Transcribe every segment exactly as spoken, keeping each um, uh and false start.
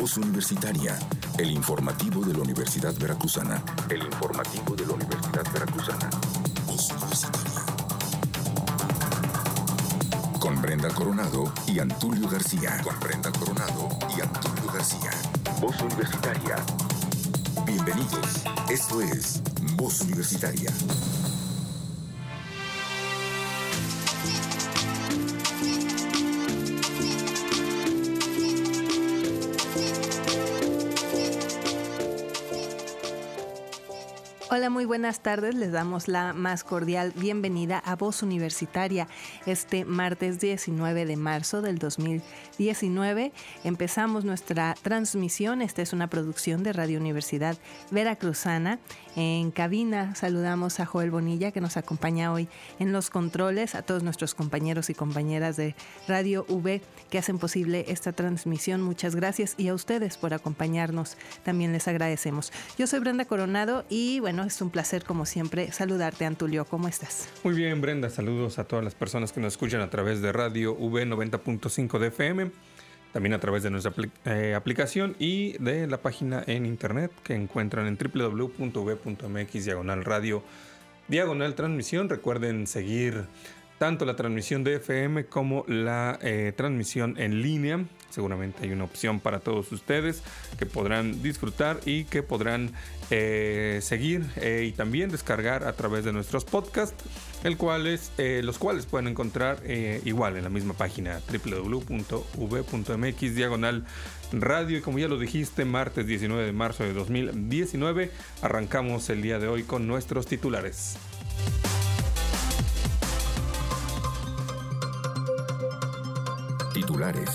Voz Universitaria, el informativo de la Universidad Veracruzana. El informativo de la Universidad Veracruzana. Voz Universitaria. Con Brenda Coronado y Antulio García. Con Brenda Coronado y Antulio García. Voz Universitaria. Bienvenidos. Esto es Voz Universitaria. Hola, muy buenas tardes. Les damos la más cordial bienvenida a Voz Universitaria. Este martes diecinueve de marzo del dos mil diecinueve empezamos nuestra transmisión. Esta es una producción de Radio Universidad Veracruzana. En cabina saludamos a Joel Bonilla, que nos acompaña hoy en los controles, a todos nuestros compañeros y compañeras de Radio V que hacen posible esta transmisión. Muchas gracias, y a ustedes por acompañarnos también les agradecemos. Yo soy Brenda Coronado y bueno, es un placer como siempre saludarte, Antulio. ¿Cómo estás? Muy bien, Brenda. Saludos a todas las personas que nos escuchan a través de Radio V noventa punto cinco de F M, también a través de nuestra apl- eh, aplicación y de la página en internet que encuentran en doble u doble u doble u punto v punto m x diagonal radio diagonal transmisión. Recuerden seguir tanto la transmisión de F M como la eh, transmisión en línea. Seguramente hay una opción para todos ustedes que podrán disfrutar y que podrán eh, seguir eh, y también descargar a través de nuestros podcasts, el cuales, eh, los cuales pueden encontrar eh, igual en la misma página doble u doble u doble u punto v punto m x diagonal radio. Y como ya lo dijiste, martes diecinueve de marzo de dos mil diecinueve, arrancamos el día de hoy con nuestros titulares. Titulares.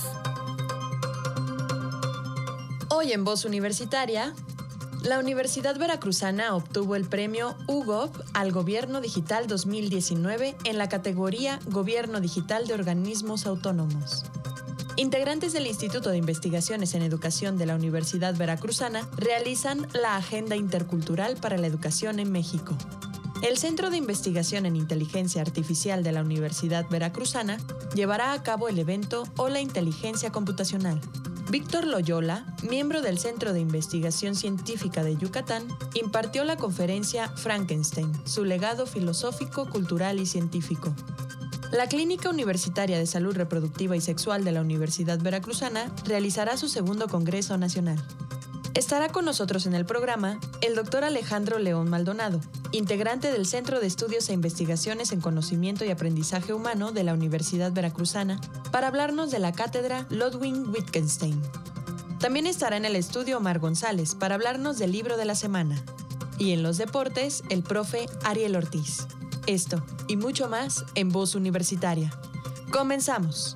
Hoy en Voz Universitaria, la Universidad Veracruzana obtuvo el premio U G O V al Gobierno Digital dos mil diecinueve en la categoría Gobierno Digital de Organismos Autónomos. Integrantes del Instituto de Investigaciones en Educación de la Universidad Veracruzana realizan la Agenda Intercultural para la Educación en México. El Centro de Investigación en Inteligencia Artificial de la Universidad Veracruzana llevará a cabo el evento Hola Inteligencia Computacional. Víctor Loyola, miembro del Centro de Investigación Científica de Yucatán, impartió la conferencia Frankenstein, su legado filosófico, cultural y científico. La Clínica Universitaria de Salud Reproductiva y Sexual de la Universidad Veracruzana realizará su segundo Congreso Nacional. Estará con nosotros en el programa el doctor Alejandro León Maldonado, integrante del Centro de Estudios e Investigaciones en Conocimiento y Aprendizaje Humano de la Universidad Veracruzana, para hablarnos de la cátedra Ludwig Wittgenstein. También estará en el estudio Omar González para hablarnos del libro de la semana. Y en los deportes, el profe Ariel Ortiz. Esto y mucho más en Voz Universitaria. ¡Comenzamos!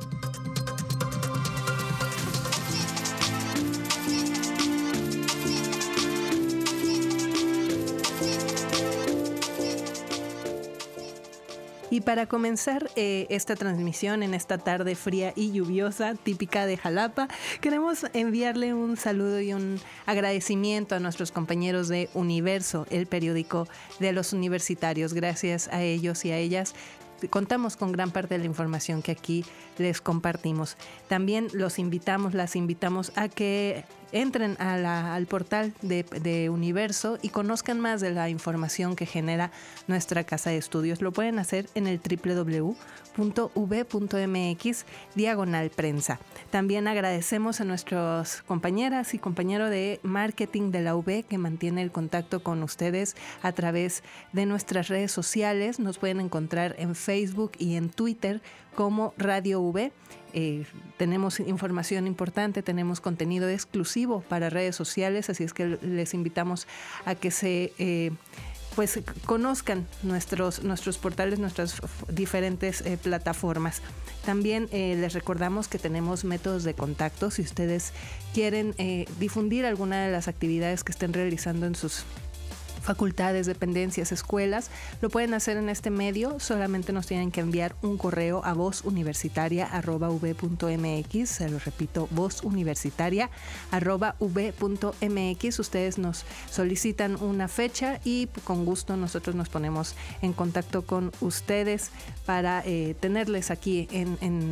Y para comenzar eh, esta transmisión en esta tarde fría y lluviosa, típica de Jalapa, queremos enviarle un saludo y un agradecimiento a nuestros compañeros de Universo, el periódico de los universitarios. Gracias a ellos y a ellas contamos con gran parte de la información que aquí les compartimos. También los invitamos, las invitamos a que entren a la, al portal de, de Universo y conozcan más de la información que genera nuestra casa de estudios. Lo pueden hacer en el doble u doble u doble u punto v punto m x diagonal prensa. También agradecemos a nuestras compañeras y compañeros de marketing de la U V que mantiene el contacto con ustedes a través de nuestras redes sociales. Nos pueden encontrar en Facebook y en Twitter como Radio V. Eh, tenemos información importante, tenemos contenido exclusivo para redes sociales, así es que les invitamos a que se eh, pues conozcan nuestros, nuestros portales, nuestras diferentes eh, plataformas. También eh, les recordamos que tenemos métodos de contacto. Si ustedes quieren eh, difundir alguna de las actividades que estén realizando en sus facultades, dependencias, escuelas, lo pueden hacer en este medio. Solamente nos tienen que enviar un correo a vozuniversitaria arroba v punto m x. Se lo repito, vozuniversitaria arroba v punto m x. Ustedes nos solicitan una fecha y con gusto nosotros nos ponemos en contacto con ustedes para eh, tenerles aquí en, en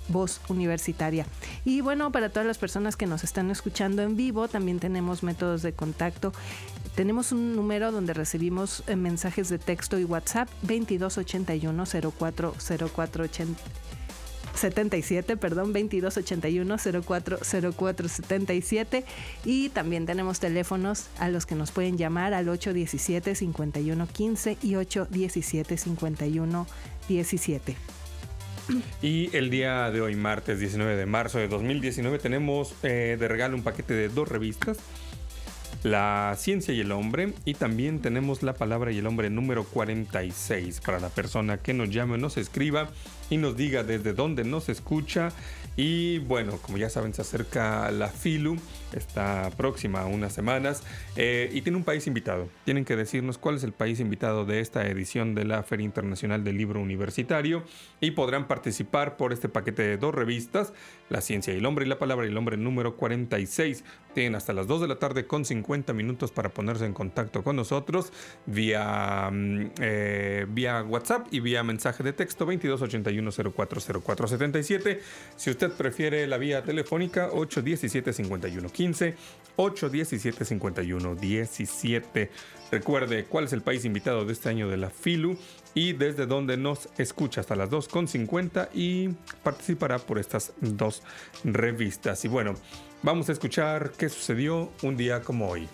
Voz Universitaria. Y bueno, para todas las personas que nos están escuchando en vivo, también tenemos métodos de contacto. Tenemos un número donde recibimos eh, mensajes de texto y WhatsApp, veintidós ochenta y uno cero cuatro cero cuatro setenta y siete, perdón, veintidós ochenta y uno cero cuatro cero cuatro setenta y siete, y también tenemos teléfonos a los que nos pueden llamar al ocho diecisiete cincuenta y uno quince y ocho diecisiete cincuenta y uno diecisiete. Y el día de hoy, martes diecinueve de marzo de dos mil diecinueve, tenemos eh, de regalo un paquete de dos revistas, La Ciencia y el Hombre, y también tenemos La Palabra y el Hombre número cuarenta y seis para la persona que nos llame o nos escriba y nos diga desde dónde nos escucha. Y bueno, como ya saben, se acerca la FILU, está próxima a unas semanas, eh, y tiene un país invitado. Tienen que decirnos cuál es el país invitado de esta edición de la Feria Internacional del Libro Universitario, y podrán participar por este paquete de dos revistas, La Ciencia y el Hombre y La Palabra y el Hombre número cuarenta y seis. Tienen hasta las dos de la tarde con cincuenta minutos para ponerse en contacto con nosotros vía, eh, vía WhatsApp y vía mensaje de texto veintidós ochenta y uno cero cuatro cero cuatro setenta y siete. Si usted prefiere la vía telefónica, ocho diecisiete cincuenta y uno quince, ocho diecisiete cincuenta y uno diecisiete. Recuerde cuál es el país invitado de este año de la FILU y desde dónde nos escucha hasta las dos con cincuenta, y participará por estas dos revistas. Y bueno, vamos a escuchar qué sucedió un día como hoy.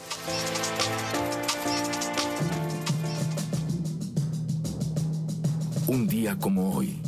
Un día como hoy.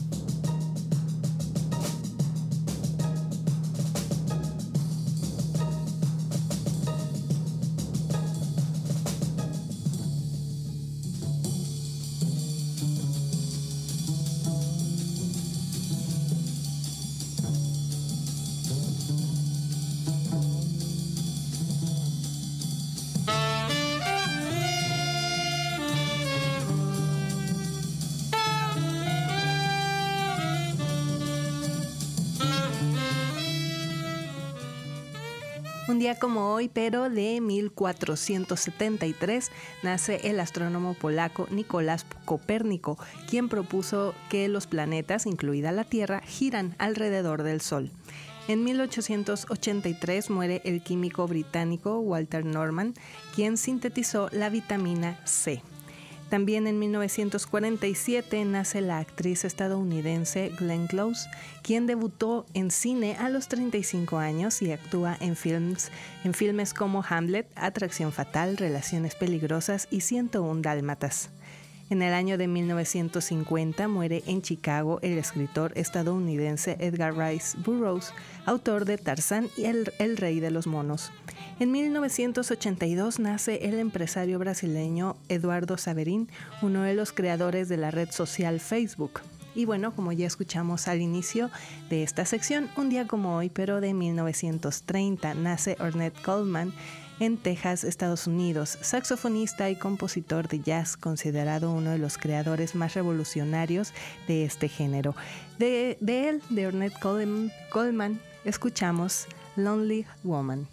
Un día como hoy, pero de mil cuatrocientos setenta y tres, nace el astrónomo polaco Nicolás Copérnico, quien propuso que los planetas, incluida la Tierra, giran alrededor del Sol. En mil ochocientos ochenta y tres muere el químico británico Walter Norman, quien sintetizó la vitamina C. También en mil novecientos cuarenta y siete nace la actriz estadounidense Glenn Close, quien debutó en cine a los treinta y cinco años y actúa en films, en filmes como Hamlet, Atracción Fatal, Relaciones Peligrosas y ciento uno Dálmatas. En el año de mil novecientos cincuenta muere en Chicago el escritor estadounidense Edgar Rice Burroughs, autor de Tarzán y el, el Rey de los Monos. En mil novecientos ochenta y dos nace el empresario brasileño Eduardo Saverin, uno de los creadores de la red social Facebook. Y bueno, como ya escuchamos al inicio de esta sección, un día como hoy, pero de mil novecientos treinta, nace Ornette Coleman en Texas, Estados Unidos, saxofonista y compositor de jazz, considerado uno de los creadores más revolucionarios de este género. De, de él, de Ornette Coleman, Coleman, escuchamos Lonely Woman.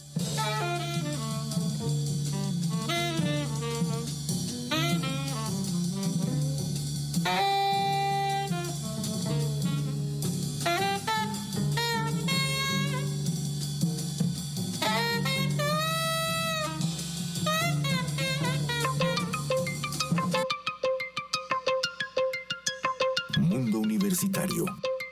Mundo Universitario.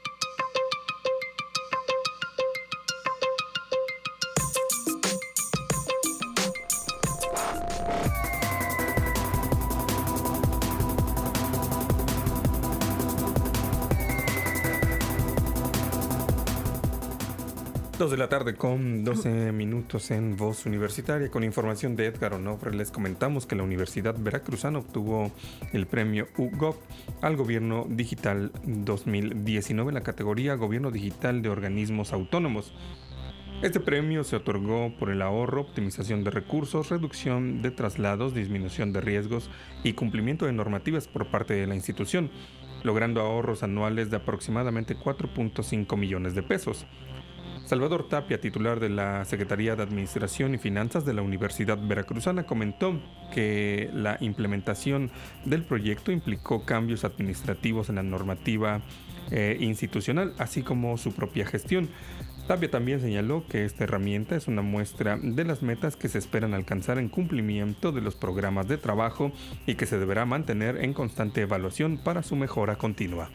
dos de la tarde con doce minutos en Voz Universitaria. Con información de Edgar Onofre, les comentamos que la Universidad Veracruzana obtuvo el premio U G O P al Gobierno Digital dos mil diecinueve en la categoría Gobierno Digital de Organismos Autónomos. Este premio se otorgó por el ahorro, optimización de recursos, reducción de traslados, disminución de riesgos y cumplimiento de normativas por parte de la institución, logrando ahorros anuales de aproximadamente cuatro punto cinco millones de pesos. Salvador Tapia, titular de la Secretaría de Administración y Finanzas de la Universidad Veracruzana, comentó que la implementación del proyecto implicó cambios administrativos en la normativa eh, institucional, así como su propia gestión. Tapia también señaló que esta herramienta es una muestra de las metas que se esperan alcanzar en cumplimiento de los programas de trabajo y que se deberá mantener en constante evaluación para su mejora continua.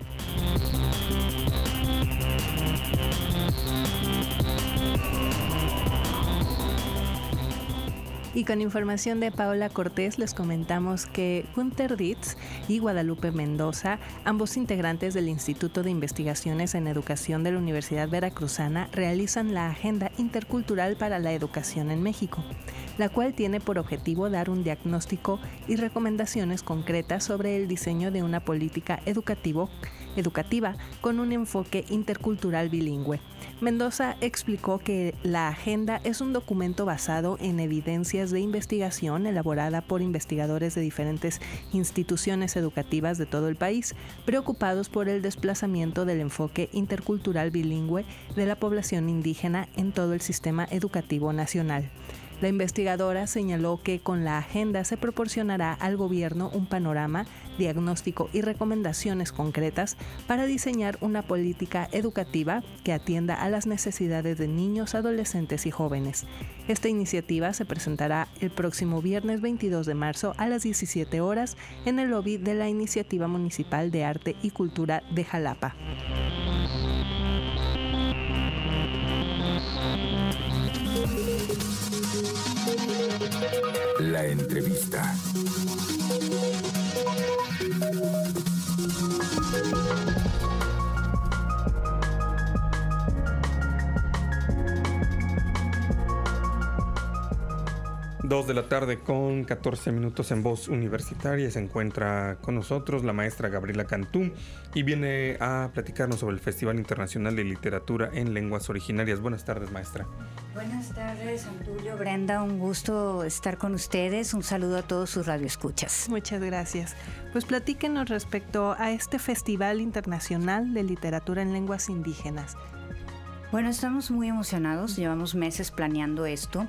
Y con información de Paola Cortés les comentamos que Gunther Dietz y Guadalupe Mendoza, ambos integrantes del Instituto de Investigaciones en Educación de la Universidad Veracruzana, realizan la Agenda Intercultural para la Educación en México, la cual tiene por objetivo dar un diagnóstico y recomendaciones concretas sobre el diseño de una política educativo, educativa con un enfoque intercultural bilingüe. Mendoza explicó que la agenda es un documento basado en evidencias de investigación elaborada por investigadores de diferentes instituciones educativas de todo el país, preocupados por el desplazamiento del enfoque intercultural bilingüe de la población indígena en todo el sistema educativo nacional. La investigadora señaló que con la agenda se proporcionará al gobierno un panorama, diagnóstico y recomendaciones concretas para diseñar una política educativa que atienda a las necesidades de niños, adolescentes y jóvenes. Esta iniciativa se presentará el próximo viernes veintidós de marzo a las diecisiete horas en el lobby de la Iniciativa Municipal de Arte y Cultura de Jalapa. La entrevista. Dos de la tarde con catorce minutos en Voz Universitaria. Se encuentra con nosotros la maestra Gabriela Cantú y viene a platicarnos sobre el Festival Internacional de Literatura en Lenguas Originarias. Buenas tardes, maestra. Buenas tardes, Antulio, Brenda, un gusto estar con ustedes. Un saludo a todos sus radioescuchas. Muchas gracias. Pues platíquenos respecto a este Festival Internacional de Literatura en Lenguas Indígenas. Bueno, estamos muy emocionados, llevamos meses planeando esto.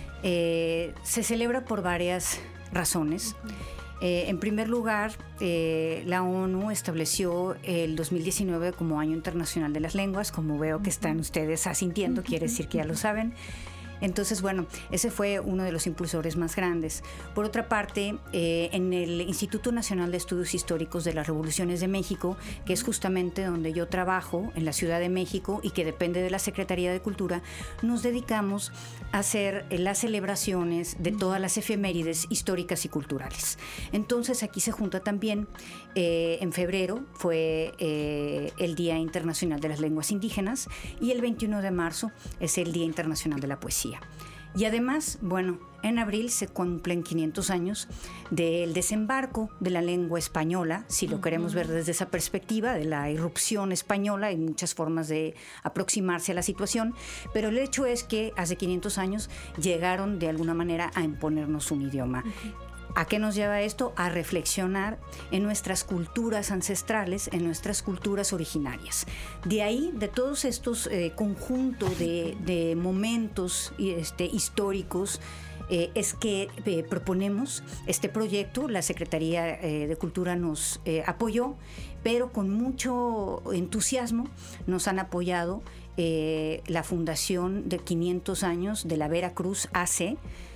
Eh, se celebra por varias razones. Eh, en primer lugar, eh, la ONU estableció el dos mil diecinueve como Año Internacional de las Lenguas. Como veo que están ustedes asintiendo, quiere decir que ya lo saben. Entonces, bueno, ese fue uno de los impulsores más grandes. Por otra parte, eh, en el Instituto Nacional de Estudios Históricos de las Revoluciones de México, que es justamente donde yo trabajo, en la Ciudad de México, y que depende de la Secretaría de Cultura, nos dedicamos a hacer eh, las celebraciones de todas las efemérides históricas y culturales. Entonces, aquí se junta también, eh, en febrero fue eh, el Día Internacional de las Lenguas Indígenas, y el veintiuno de marzo es el Día Internacional de la Poesía. Y además, bueno, en abril se cumplen quinientos años del desembarco de la lengua española, si lo queremos ver desde esa perspectiva, de la irrupción española. Hay muchas formas de aproximarse a la situación, pero el hecho es que hace quinientos años llegaron de alguna manera a imponernos un idioma. ¿A qué nos lleva esto? A reflexionar en nuestras culturas ancestrales, en nuestras culturas originarias. De ahí, de todos estos eh, conjuntos de, de momentos este, históricos, eh, es que eh, proponemos este proyecto. La Secretaría eh, de Cultura nos eh, apoyó, pero con mucho entusiasmo nos han apoyado eh, la Fundación de quinientos años de la Veracruz A C,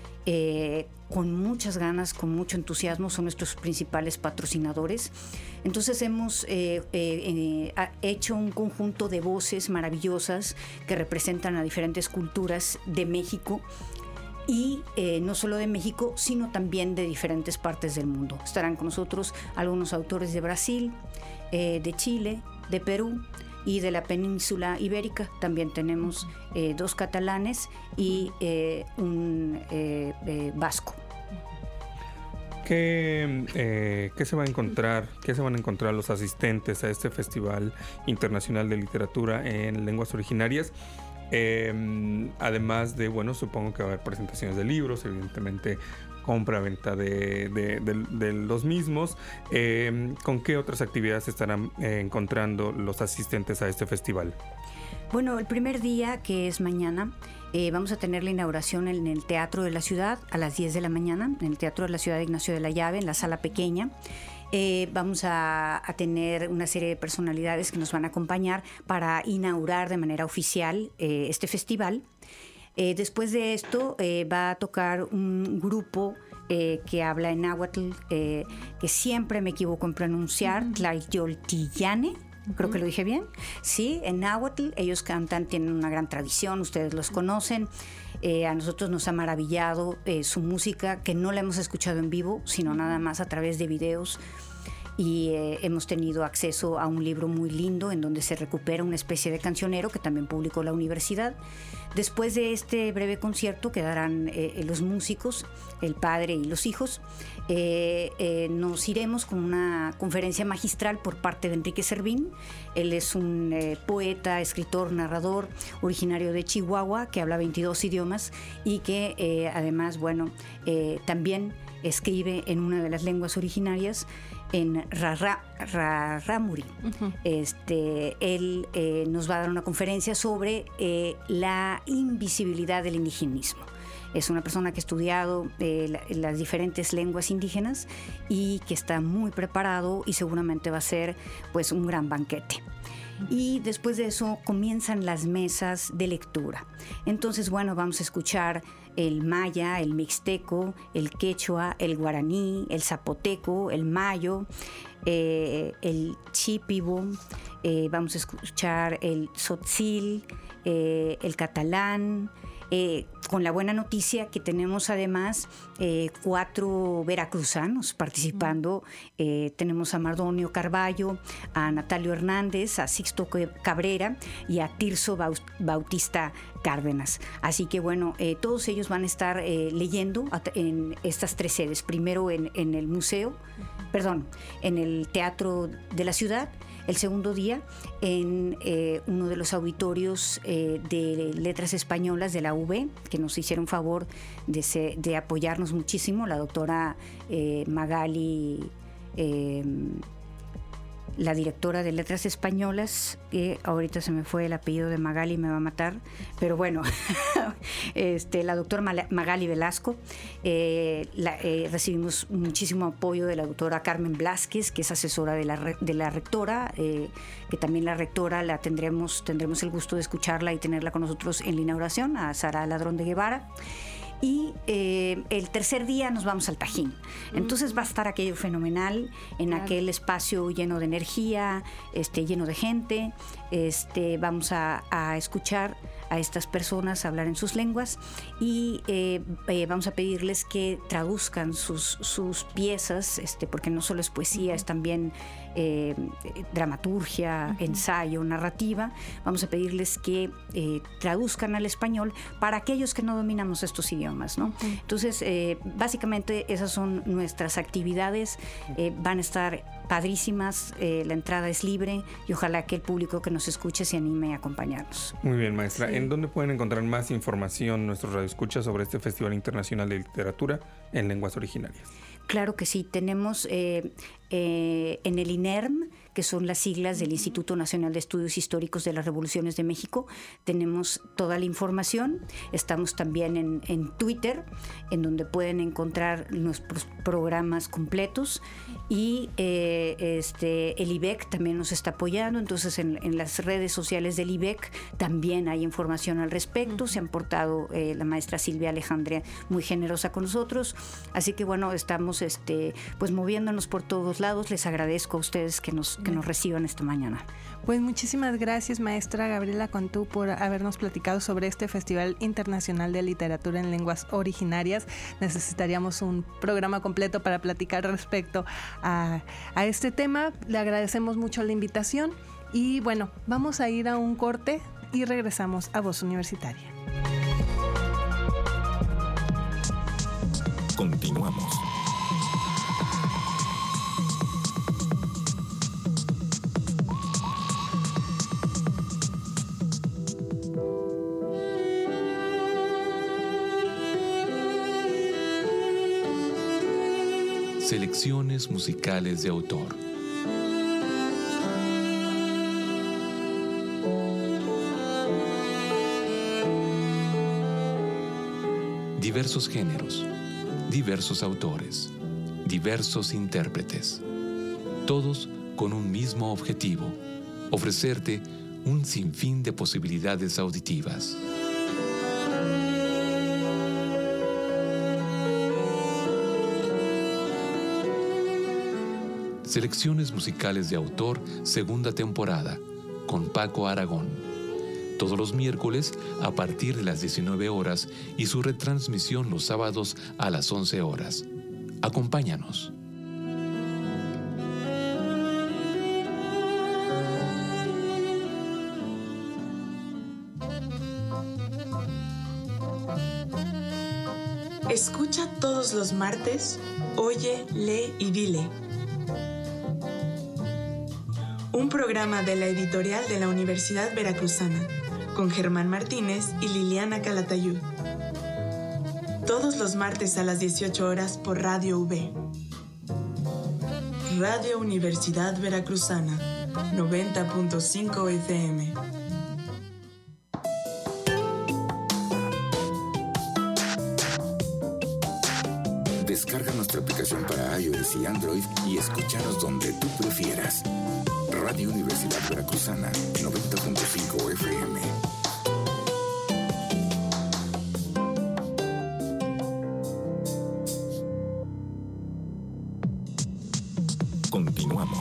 Eh, con muchas ganas, con mucho entusiasmo, son nuestros principales patrocinadores. Entonces hemos eh, eh, eh, hecho un conjunto de voces maravillosas que representan a diferentes culturas de México, y eh, no solo de México, sino también de diferentes partes del mundo. Estarán con nosotros algunos autores de Brasil, eh, de Chile, de Perú y de la península ibérica. También tenemos eh, dos catalanes y eh, un eh, eh, vasco. ¿Qué, eh, ¿Qué se va a encontrar? ¿Qué se van a encontrar los asistentes a este Festival Internacional de Literatura en Lenguas Originarias? Eh, además de, bueno, supongo que va a haber presentaciones de libros, evidentemente compra-venta de, de, de, de los mismos. Eh, ¿Con qué otras actividades estarán eh, encontrando los asistentes a este festival? Bueno, el primer día, que es mañana, eh, vamos a tener la inauguración en el Teatro de la Ciudad a las diez de la mañana, en el Teatro de la Ciudad de Ignacio de la Llave, en la sala pequeña. Eh, vamos a, a tener una serie de personalidades que nos van a acompañar para inaugurar de manera oficial eh, este festival. Eh, después de esto eh, va a tocar un grupo eh, que habla en náhuatl, eh, que siempre me equivoco en pronunciar, uh-huh. Tlayoltillane. Creo que lo dije bien. Sí, en náhuatl ellos cantan, tienen una gran tradición, ustedes los conocen. Eh, a nosotros nos ha maravillado eh, su música, que no la hemos escuchado en vivo, sino nada más a través de videos. Y eh, hemos tenido acceso a un libro muy lindo en donde se recupera una especie de cancionero que también publicó la universidad. Después de este breve concierto quedarán eh, los músicos, el padre y los hijos. Eh, eh, nos iremos con una conferencia magistral por parte de Enrique Servín. Él es un eh, poeta, escritor, narrador, originario de Chihuahua, que habla veintidós idiomas y que eh, además, bueno, eh, también escribe en una de las lenguas originarias, en Rarámuri. Uh-huh. Este, él eh, nos va a dar una conferencia sobre eh, la invisibilidad del indigenismo. Es una persona que ha estudiado eh, la, las diferentes lenguas indígenas y que está muy preparado y seguramente va a ser pues un gran banquete. Y después de eso comienzan las mesas de lectura. Entonces, bueno, vamos a escuchar el maya, el mixteco, el quechua, el guaraní, el zapoteco, el mayo, eh, el chipibo, eh, vamos a escuchar el tzotzil, eh, el catalán, eh, con la buena noticia que tenemos además eh, cuatro veracruzanos participando. Eh, tenemos a Mardonio Carballo, a Natalio Hernández, a Sixto Cabrera y a Tirso Bautista Cárdenas. Así que bueno, eh, todos ellos van a estar eh, leyendo en estas tres sedes. Primero en, en el museo, perdón, en el Teatro de la Ciudad. El segundo día en eh, uno de los auditorios eh, de Letras Españolas de la U B, que nos hicieron favor de, se, de apoyarnos muchísimo, la doctora eh, Magali, eh, la directora de Letras Españolas, que ahorita se me fue el apellido de Magali y me va a matar, pero bueno, este, la doctora Magali Velasco. Eh, la, eh, recibimos muchísimo apoyo de la doctora Carmen Blázquez, que es asesora de la, de la rectora, eh, que también la rectora la tendremos, tendremos el gusto de escucharla y tenerla con nosotros en la inauguración, a Sara Ladrón de Guevara. Y eh, el tercer día nos vamos al Tajín. Entonces va a estar aquello fenomenal en claro. aquel espacio lleno de energía, este, lleno de gente. Este, vamos a, a escuchar a estas personas hablar en sus lenguas y eh, eh, vamos a pedirles que traduzcan sus, sus piezas, este, porque no solo es poesía, uh-huh. es también eh, dramaturgia, uh-huh. ensayo, narrativa. Vamos a pedirles que eh, traduzcan al español para aquellos que no dominamos estos idiomas, ¿no? Uh-huh. Entonces, eh, básicamente esas son nuestras actividades. Eh, van a estar padrísimas, eh, la entrada es libre y ojalá que el público que nos escuche se anime a acompañarnos. Muy bien, maestra. Sí. ¿En dónde pueden encontrar más información nuestros radioescuchas sobre este Festival Internacional de Literatura en Lenguas Originarias? Claro que sí, tenemos eh, eh, en el INERM, que son las siglas del Instituto Nacional de Estudios Históricos de las Revoluciones de México, tenemos toda la información. Estamos también en, en Twitter, en donde pueden encontrar nuestros programas completos, y eh, este, el I B E C también nos está apoyando. Entonces en, en las redes sociales del I B E C también hay información al respecto. Uh-huh. Se han portado eh, la maestra Silvia Alejandra muy generosa con nosotros, así que bueno, estamos este, pues moviéndonos por todos lados. Les agradezco a ustedes que nos que nos reciban esta mañana. Pues muchísimas gracias, maestra Gabriela Contú, por habernos platicado sobre este Festival Internacional de Literatura en Lenguas Originarias. Necesitaríamos un programa completo para platicar respecto a, a este tema. Le agradecemos mucho la invitación y bueno, vamos a ir a un corte y regresamos a Voz Universitaria. Continuamos. Selecciones musicales de autor. Diversos géneros, diversos autores, diversos intérpretes. todos con un mismo objetivo: ofrecerte un sinfín de posibilidades auditivas. Selecciones musicales de autor, segunda temporada, con Paco Aragón. Todos los miércoles a partir de las diecinueve horas y su retransmisión los sábados a las once horas. Acompáñanos. Escucha todos los martes, Oye, Lee y Dile. Un programa de la editorial de la Universidad Veracruzana, con Germán Martínez y Liliana Calatayud. Todos los martes a las dieciocho horas por Radio V. Radio Universidad Veracruzana, noventa punto cinco F M. Descarga nuestra aplicación para iOS y Android y escúchanos donde tú prefieras. Radio Universidad Veracruzana, noventa punto cinco F M. Continuamos.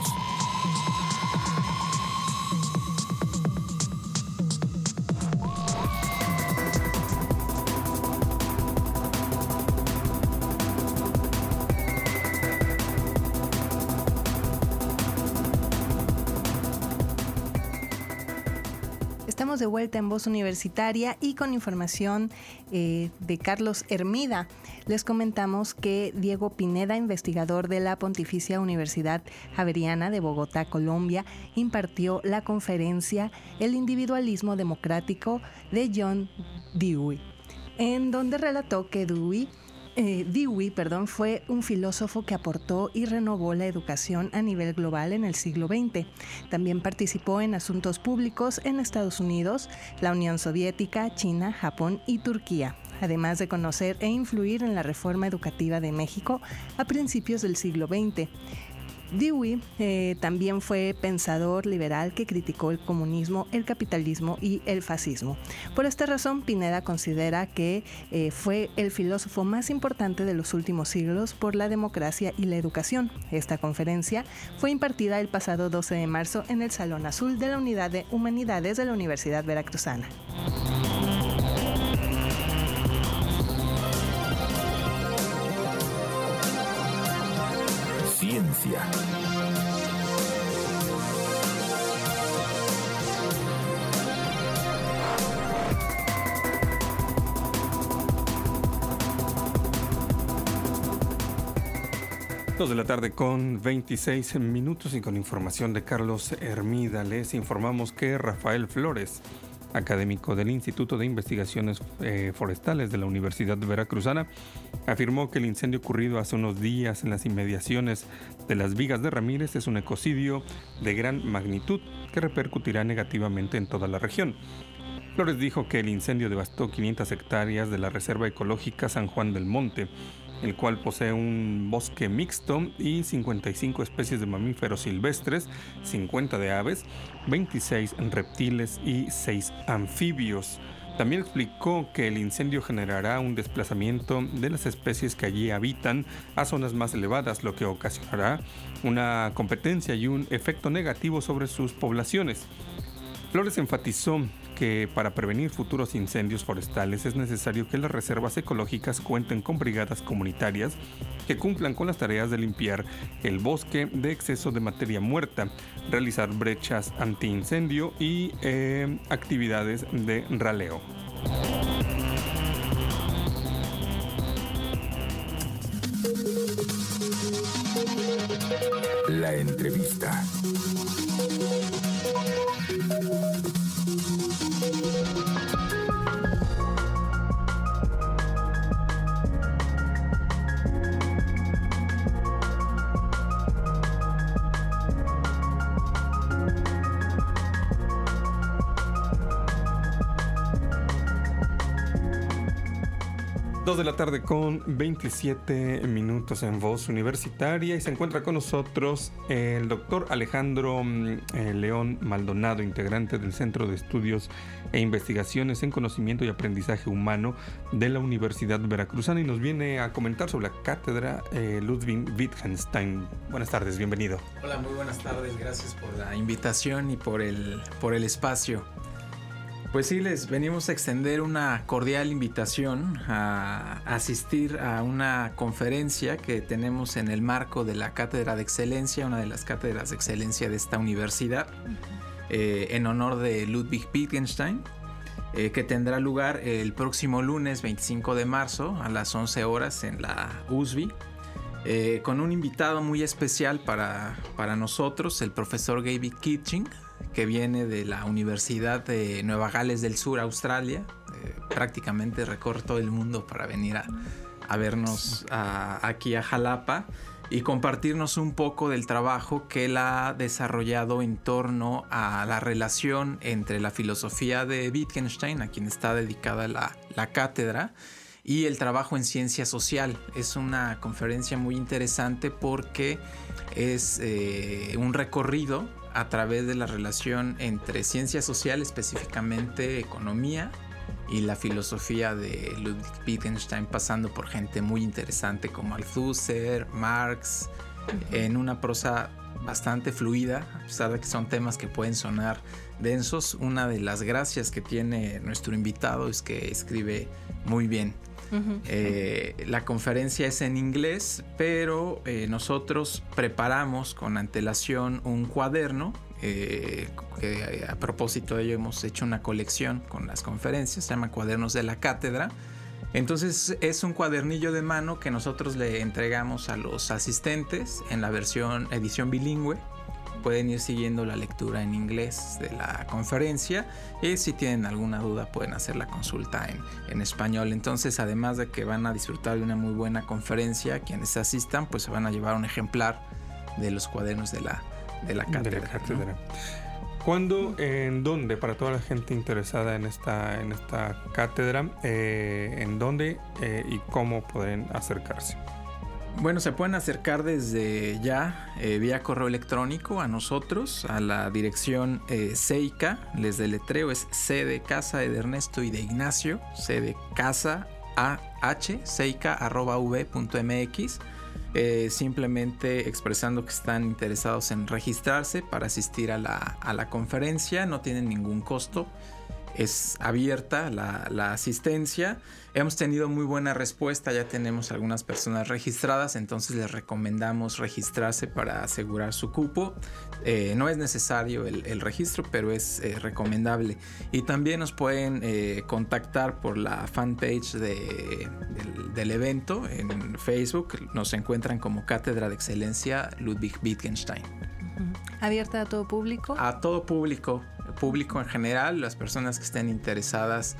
Estamos de vuelta en Voz Universitaria y con información eh, de Carlos Hermida. Les comentamos que Diego Pineda, investigador de la Pontificia Universidad Javeriana de Bogotá, Colombia, impartió la conferencia El individualismo democrático de John Dewey, en donde relató que Dewey Eh, Dewey, perdón, fue un filósofo que aportó y renovó la educación a nivel global en el siglo veinte. También participó en asuntos públicos en Estados Unidos, la Unión Soviética, China, Japón y Turquía, además de conocer e influir en la reforma educativa de México a principios del siglo veinte. Dewey eh, también fue pensador liberal que criticó el comunismo, el capitalismo y el fascismo. Por esta razón, Pineda considera que eh, fue el filósofo más importante de los últimos siglos por la democracia y la educación. Esta conferencia fue impartida el pasado doce de marzo en el Salón Azul de la Unidad de Humanidades de la Universidad Veracruzana. Ciencia. Dos de la tarde con veintiséis minutos y con información de Carlos Hermida. Les informamos que Rafael Flores, académico del Instituto de Investigaciones eh, Forestales de la Universidad Veracruzana, afirmó que el incendio ocurrido hace unos días en las inmediaciones de las Vigas de Ramírez es un ecocidio de gran magnitud que repercutirá negativamente en toda la región. Flores dijo que el incendio devastó quinientas hectáreas de la Reserva Ecológica San Juan del Monte, el cual posee un bosque mixto y cincuenta y cinco especies de mamíferos silvestres, cincuenta de aves, veintiséis reptiles y seis anfibios. También explicó que el incendio generará un desplazamiento de las especies que allí habitan a zonas más elevadas, lo que ocasionará una competencia y un efecto negativo sobre sus poblaciones. Flores enfatizó que para prevenir futuros incendios forestales es necesario que las reservas ecológicas cuenten con brigadas comunitarias que cumplan con las tareas de limpiar el bosque de exceso de materia muerta, realizar brechas antiincendio y eh, actividades de raleo. La entrevista. dos de la tarde con veintisiete minutos en Voz Universitaria y se encuentra con nosotros el doctor Alejandro eh, León Maldonado, integrante del Centro de Estudios e Investigaciones en Conocimiento y Aprendizaje Humano de la Universidad Veracruzana y nos viene a comentar sobre la cátedra eh, Ludwig Wittgenstein. Buenas tardes, bienvenido. Hola, muy buenas tardes, gracias por la invitación y por el, por el espacio. Pues sí, les venimos a extender una cordial invitación a asistir a una conferencia que tenemos en el marco de la Cátedra de Excelencia, una de las cátedras de excelencia de esta universidad, eh, en honor de Ludwig Wittgenstein, eh, que tendrá lugar el próximo lunes veinticinco de marzo a las once horas en la U S B I, eh, con un invitado muy especial para, para nosotros, el profesor David Kitching, que viene de la Universidad de Nueva Gales del Sur, Australia. Eh, prácticamente recorre todo el mundo para venir a, a vernos a, aquí a Jalapa y compartirnos un poco del trabajo que él ha desarrollado en torno a la relación entre la filosofía de Wittgenstein, a quien está dedicada la, la cátedra, y el trabajo en ciencia social. Es una conferencia muy interesante porque es eh, un recorrido a través de la relación entre ciencia social, específicamente economía, y la filosofía de Ludwig Wittgenstein, pasando por gente muy interesante como Althusser, Marx, en una prosa bastante fluida, a pesar de que son temas que pueden sonar densos. Una de las gracias que tiene nuestro invitado es que escribe muy bien. Uh-huh. Eh, la conferencia es en inglés, pero eh, nosotros preparamos con antelación un cuaderno, eh, que a propósito de ello hemos hecho una colección con las conferencias, se llama Cuadernos de la Cátedra. Entonces es un cuadernillo de mano que nosotros le entregamos a los asistentes en la versión edición bilingüe. Pueden ir siguiendo la lectura en inglés de la conferencia y si tienen alguna duda pueden hacer la consulta en, en español. Entonces, además de que van a disfrutar de una muy buena conferencia, quienes asistan pues se van a llevar un ejemplar de los cuadernos de la, de la cátedra. De la cátedra. ¿No? ¿Cuándo, en dónde, para toda la gente interesada en esta, en esta cátedra, eh, en dónde eh, y cómo pueden acercarse? Bueno, se pueden acercar desde ya eh, vía correo electrónico a nosotros, a la dirección eh, CEICA, les deletreo, es C de casa, E de Ernesto y de Ignacio, C de casa, A, H, ceica arroba v punto m x, eh, simplemente expresando que están interesados en registrarse para asistir a la, a la conferencia. No tienen ningún costo, es abierta la, la asistencia. Hemos tenido muy buena respuesta, ya tenemos algunas personas registradas, entonces les recomendamos registrarse para asegurar su cupo. Eh, no es necesario el, el registro, pero es eh, recomendable. Y también nos pueden eh, contactar por la fanpage de, del, del evento en Facebook. Nos encuentran como Cátedra de Excelencia Ludwig Wittgenstein. ¿Abierta a todo público? A todo público, público en general, las personas que estén interesadas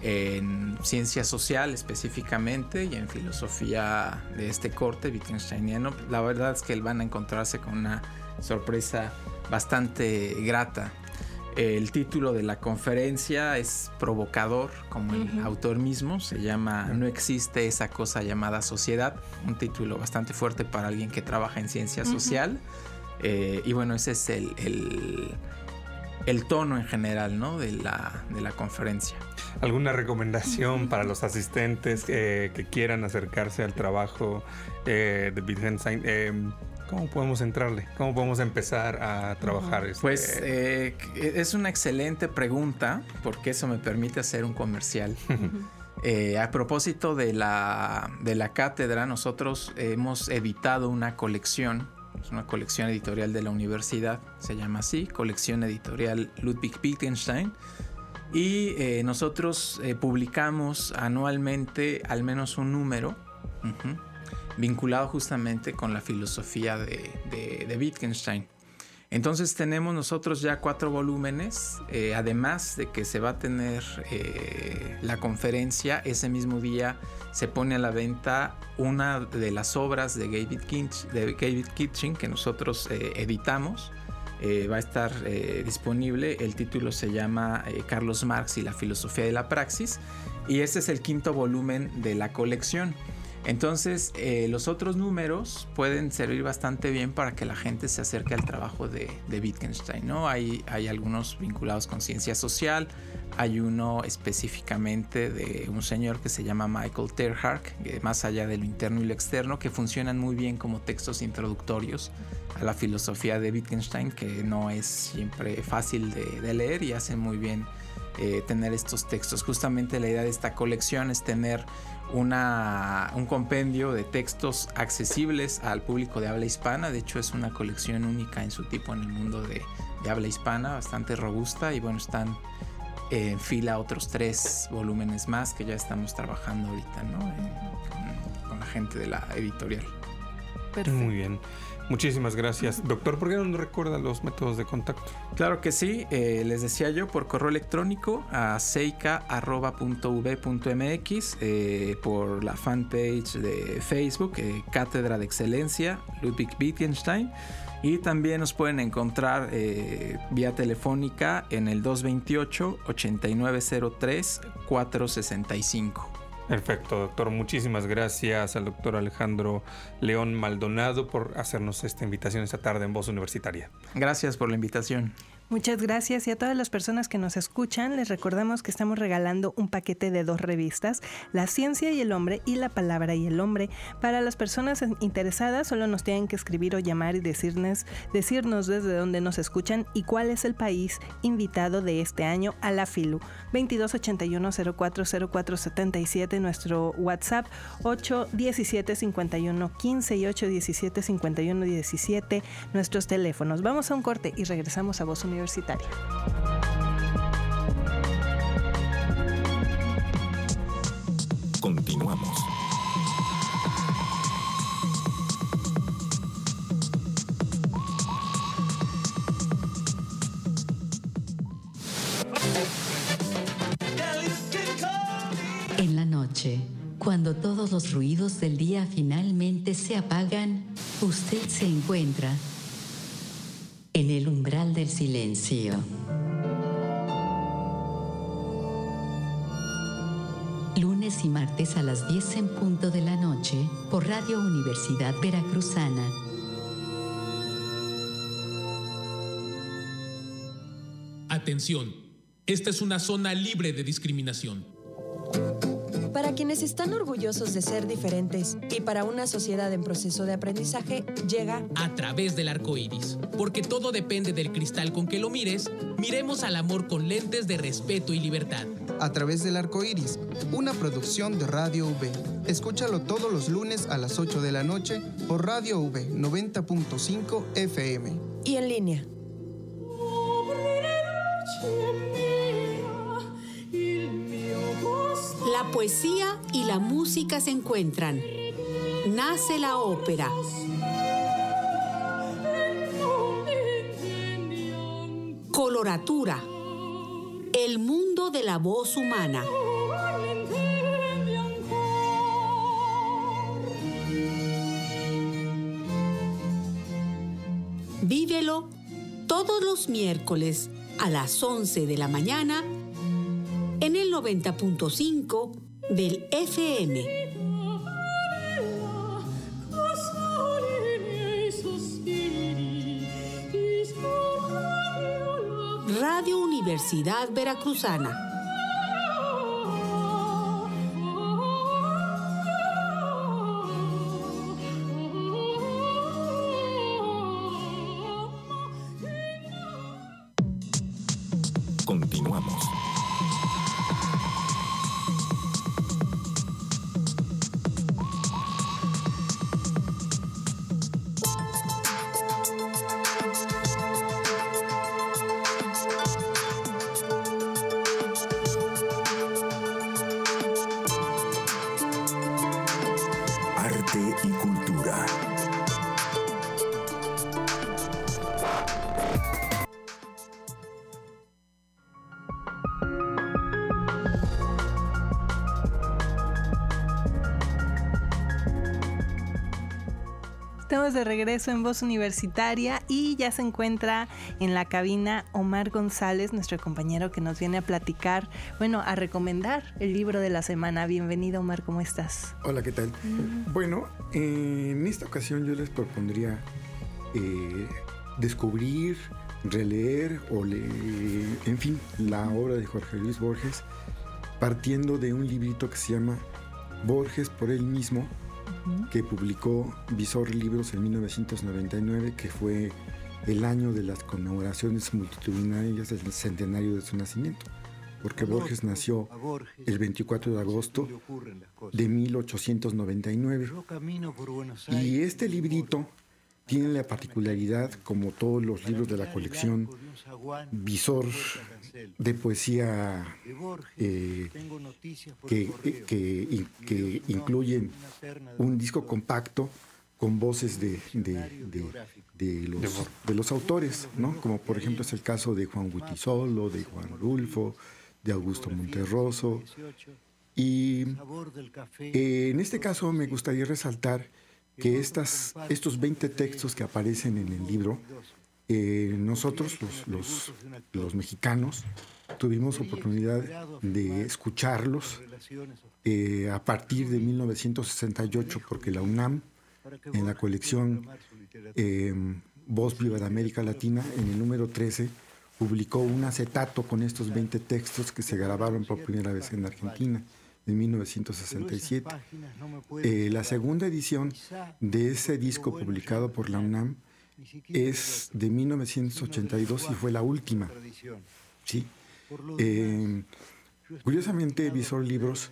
en ciencia social específicamente y en filosofía de este corte wittgensteiniano. La verdad es que van a encontrarse con una sorpresa bastante grata. El título de la conferencia es provocador, como el uh-huh. autor mismo, se llama No existe esa cosa llamada sociedad, un título bastante fuerte para alguien que trabaja en ciencia uh-huh. social. Eh, y bueno, ese es el, el, el tono en general, ¿no? de, la, de la conferencia. ¿Alguna recomendación para los asistentes eh, que quieran acercarse al trabajo eh, de Wittgenstein? Eh, ¿Cómo podemos entrarle? ¿Cómo podemos empezar a trabajar? Este? Pues eh, es una excelente pregunta, porque eso me permite hacer un comercial. Eh, a propósito de la, de la cátedra, nosotros hemos editado una colección. Es una colección editorial de la universidad, se llama así, Colección Editorial Ludwig Wittgenstein. Y eh, nosotros eh, publicamos anualmente al menos un número uh-huh, vinculado justamente con la filosofía de, de, de Wittgenstein. Entonces tenemos nosotros ya cuatro volúmenes, eh, además de que se va a tener eh, la conferencia. Ese mismo día se pone a la venta una de las obras de David Kitching, de David Kitching que nosotros eh, editamos. eh, va a estar eh, disponible. El título se llama eh, Carlos Marx y la filosofía de la praxis, y este es el quinto volumen de la colección. Entonces eh, los otros números pueden servir bastante bien para que la gente se acerque al trabajo de, de Wittgenstein, ¿no? Hay, hay algunos vinculados con ciencia social, hay uno específicamente de un señor que se llama Michael Terhark, que más allá de lo interno y lo externo, que funcionan muy bien como textos introductorios a la filosofía de Wittgenstein, que no es siempre fácil de, de leer, y hacen muy bien eh, tener estos textos. Justamente la idea de esta colección es tener Una, un compendio de textos accesibles al público de habla hispana. De hecho, es una colección única en su tipo en el mundo de, de habla hispana, bastante robusta, y bueno, están en fila otros tres volúmenes más que ya estamos trabajando ahorita, ¿no? En, con, con la gente de la editorial. Perfecto. Muy bien. Muchísimas gracias. Doctor, ¿por qué no nos recuerda los métodos de contacto? Claro que sí. Eh, les decía yo, por correo electrónico a seica arroba punto u v punto m x, eh, por la fanpage de Facebook, eh, Cátedra de Excelencia Ludwig Wittgenstein, y también nos pueden encontrar eh, vía telefónica en el dos veintiocho, ochenta y nueve cero tres, cuatro sesenta y cinco. Perfecto, doctor. Muchísimas gracias al doctor Alejandro León Maldonado por hacernos esta invitación esta tarde en Voz Universitaria. Gracias por la invitación. Muchas gracias, y a todas las personas que nos escuchan les recordamos que estamos regalando un paquete de dos revistas, La Ciencia y el Hombre y La Palabra y el Hombre. Para las personas interesadas solo nos tienen que escribir o llamar y decirnos, decirnos desde dónde nos escuchan y cuál es el país invitado de este año a la FILU. veintidós ochenta y uno cero cuatro cero cuatro setenta y siete, nuestro WhatsApp ocho diecisiete cincuenta y uno quince y ocho diecisiete cincuenta y uno diecisiete, nuestros teléfonos. Vamos a un corte y regresamos a Voz Universitaria. Continuamos. En la noche, cuando todos los ruidos del día finalmente se apagan, usted se encuentra en el umbral del silencio. Lunes y martes a las diez en punto de la noche por Radio Universidad Veracruzana. Atención, esta es una zona libre de discriminación. Para quienes están orgullosos de ser diferentes y para una sociedad en proceso de aprendizaje, llega A Través del Arco Iris. Porque todo depende del cristal con que lo mires, miremos al amor con lentes de respeto y libertad. A Través del Arco Iris, una producción de Radio U V. Escúchalo todos los lunes a las ocho de la noche por Radio U V noventa punto cinco F M. Y en línea. La poesía y la música se encuentran. Nace la ópera. Coloratura. El mundo de la voz humana. Vívelo todos los miércoles a las once de la mañana en el noventa punto cinco del F M. Radio Universidad Veracruzana. Continuamos. Estamos de regreso en Voz Universitaria y ya se encuentra en la cabina Omar González, nuestro compañero que nos viene a platicar, bueno, a recomendar el libro de la semana. Bienvenido, Omar, ¿cómo estás? Hola, ¿qué tal? Mm. Bueno, eh, en esta ocasión yo les propondría eh, descubrir, releer o leer, en fin, la obra de Jorge Luis Borges, partiendo de un librito que se llama Borges por él mismo, uh-huh. que publicó Visor Libros en mil novecientos noventa y nueve, que fue el año de las conmemoraciones multitudinarias del centenario de su nacimiento, porque Borges nació el veinticuatro de agosto de mil ochocientos noventa y nueve. Y este librito tiene la particularidad, como todos los libros de la colección Visor de poesía eh, que, que, que incluyen un disco compacto con voces de, de, de, de, los, de los autores, ¿no? Como por ejemplo es el caso de Juan Huitisolo, de Juan Rulfo, de Augusto Monterroso. Y eh, en este caso me gustaría resaltar que estas, estos veinte textos que aparecen en el libro, eh, nosotros, los, los, los mexicanos, tuvimos oportunidad de escucharlos eh, a partir de mil novecientos sesenta y ocho, porque la UNAM, en la colección eh, Voz Viva de América Latina, en el número trece, publicó un acetato con estos veinte textos que se grabaron por primera vez en Argentina en mil novecientos sesenta y siete. Eh, la segunda edición de ese disco publicado por la UNAM es de mil novecientos ochenta y dos y fue la última. ¿Sí? Eh, curiosamente, Visor Libros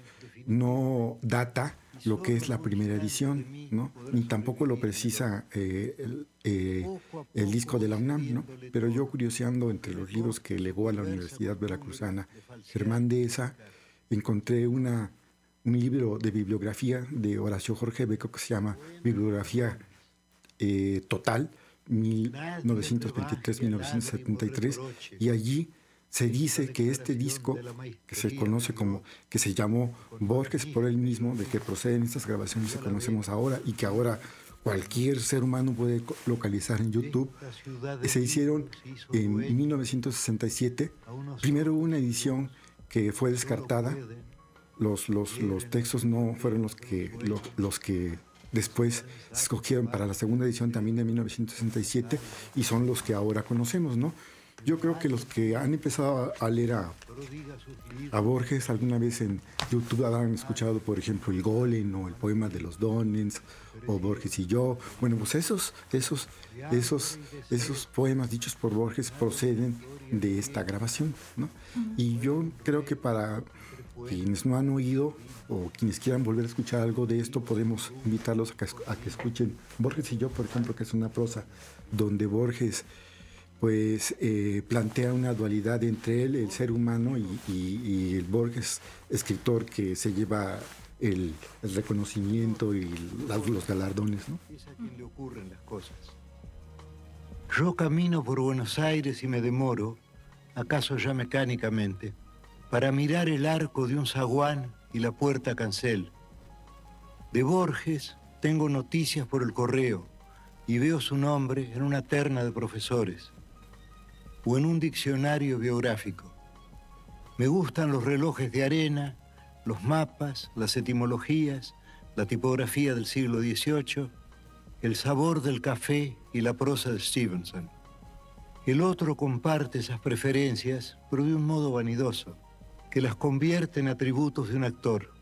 no data lo que es la primera edición, ¿no? Ni tampoco lo precisa eh, el, eh, el disco de la UNAM, ¿no? Pero yo, curioseando entre los libros que legó a la Universidad Veracruzana Germán Dehesa, encontré una, un libro de bibliografía de Horacio Jorge Beco que se llama Bibliografía eh, Total, mil novecientos veintitrés a mil novecientos setenta y tres, y allí se dice que este disco, que se conoce como, que se llamó Borges por él mismo, de que proceden estas grabaciones que conocemos ahora y que ahora cualquier ser humano puede localizar en YouTube, se hicieron en mil novecientos sesenta y siete. Primero hubo una edición que fue descartada, los, los, los textos no fueron los que, los, los que después se escogieron para la segunda edición también de mil novecientos sesenta y siete y son los que ahora conocemos, ¿no? Yo creo que los que han empezado a leer a, a Borges alguna vez en YouTube habrán escuchado, por ejemplo, El Golem o el poema de los Donens o Borges y yo. Bueno, pues esos, esos, esos, esos poemas dichos por Borges proceden de esta grabación, ¿no? Y yo creo que para quienes no han oído o quienes quieran volver a escuchar algo de esto, podemos invitarlos a que, a que escuchen Borges y yo, por ejemplo, que es una prosa donde Borges pues eh, plantea una dualidad entre él, el ser humano, y, y, y el Borges, escritor que se lleva el, el reconocimiento y los, los galardones, ¿no? Es a quien le ocurren las cosas. Yo camino por Buenos Aires y me demoro, acaso ya mecánicamente, para mirar el arco de un zaguán y la puerta cancel. De Borges tengo noticias por el correo y veo su nombre en una terna de profesores o en un diccionario biográfico. Me gustan los relojes de arena, los mapas, las etimologías, la tipografía del siglo dieciocho, el sabor del café y la prosa de Stevenson. El otro comparte esas preferencias, pero de un modo vanidoso, que las convierte en atributos de un actor.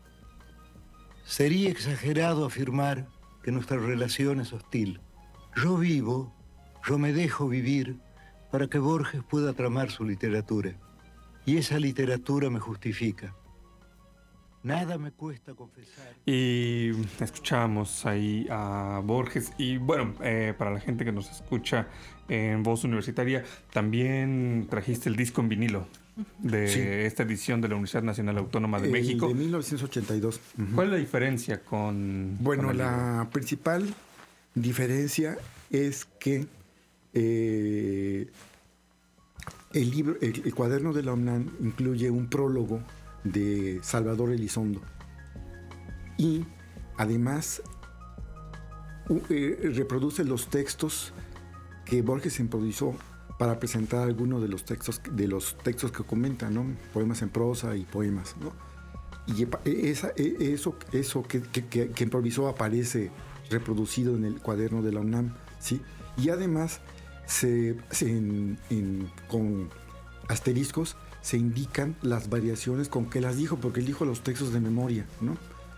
Sería exagerado afirmar que nuestra relación es hostil. Yo vivo, yo me dejo vivir, para que Borges pueda tramar su literatura. Y esa literatura me justifica. Nada me cuesta confesar. Y escuchamos ahí a Borges. Y bueno, eh, para la gente que nos escucha en Voz Universitaria, también trajiste el disco en vinilo de sí. esta edición de la Universidad Nacional Autónoma de el México. De mil novecientos ochenta y dos. Uh-huh. ¿Cuál es la diferencia con...? Bueno, con la libro? principal diferencia es que Eh, el libro, el, el cuaderno de la UNAM incluye un prólogo de Salvador Elizondo y además eh, reproduce los textos que Borges improvisó para presentar algunos de los textos de los textos que comenta, ¿no? Poemas en prosa y poemas, ¿no? Y esa, eso, eso que, que, que improvisó aparece reproducido en el cuaderno de la UNAM, ¿sí? Y además, se, se en, en, con asteriscos, se indican las variaciones con que las dijo, porque él dijo los textos de memoria, ¿no?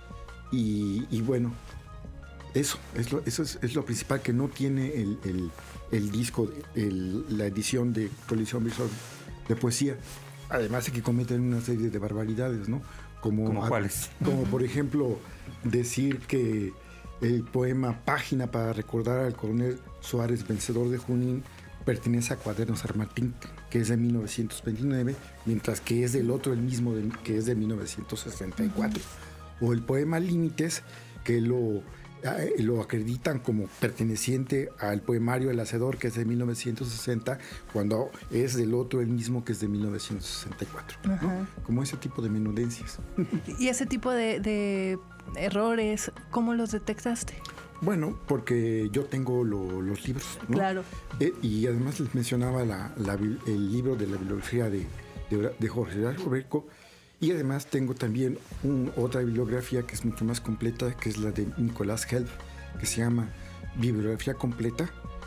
Y, y bueno, eso, es lo, eso es, es lo principal, que no tiene el, el, el disco, el, la edición de colección visual de poesía. Además de que cometen una serie de barbaridades, ¿no? Como, ¿Como cuáles? Como por ejemplo decir que el poema Página para recordar al coronel Suárez, vencedor de Junín, pertenece a Cuadernos San Martín, que es de mil novecientos veintinueve, mientras que es del otro el mismo, de, que es de mil novecientos sesenta y cuatro. O el poema Límites, que lo, eh, lo acreditan como perteneciente al poemario El Hacedor, que es de mil novecientos sesenta, cuando es del otro el mismo, que es de mil novecientos sesenta y cuatro, ¿no? Como ese tipo de menudencias. ¿Y ese tipo de, de errores, cómo los detectaste? Bueno, porque yo tengo lo, los libros, ¿no? Claro. Eh, y además les mencionaba la, la, el libro de la bibliografía de, de, de Jorge Horacio Berco, y además tengo también un, otra bibliografía que es mucho más completa, que es la de Nicolás Helf, que se llama Bibliografía Completa,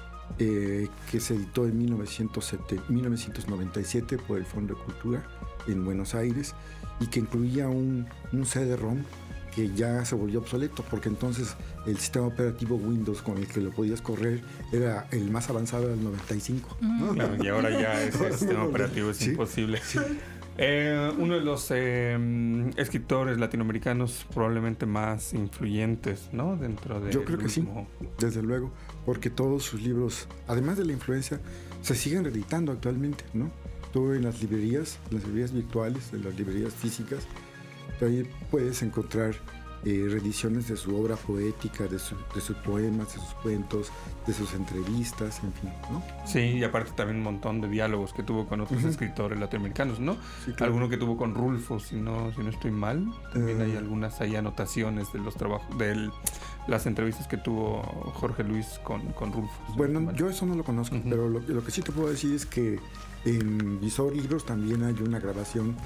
eh, que se editó en mil novecientos noventa y siete por el Fondo de Cultura en Buenos Aires, y que incluía un, un C D ROM que ya se volvió obsoleto, porque entonces el sistema operativo Windows con el que lo podías correr era el más avanzado del noventa y cinco, ¿no? Claro, y ahora ya ese sistema operativo es sí, imposible. Sí. Eh, uno de los eh, escritores latinoamericanos probablemente más influyentes, ¿no? Dentro de Yo creo que último... sí, desde luego, porque todos sus libros, además de la influencia, se siguen reeditando actualmente, ¿no? Tú en las librerías, en las librerías virtuales, en las librerías físicas, ahí puedes encontrar eh, reediciones de su obra poética, de, su, de sus poemas, de sus cuentos, de sus entrevistas, en fin, ¿no? Sí, y aparte también un montón de diálogos que tuvo con otros uh-huh. escritores latinoamericanos, ¿no? Sí, claro. Alguno que tuvo con Rulfo, si no, si no estoy mal. También uh, hay algunas ahí anotaciones de los trabajos, de las entrevistas que tuvo Jorge Luis con, con Rulfo. Si bueno, no yo eso no lo conozco, uh-huh. pero lo, lo que sí te puedo decir es que en Visor Libros también hay una grabación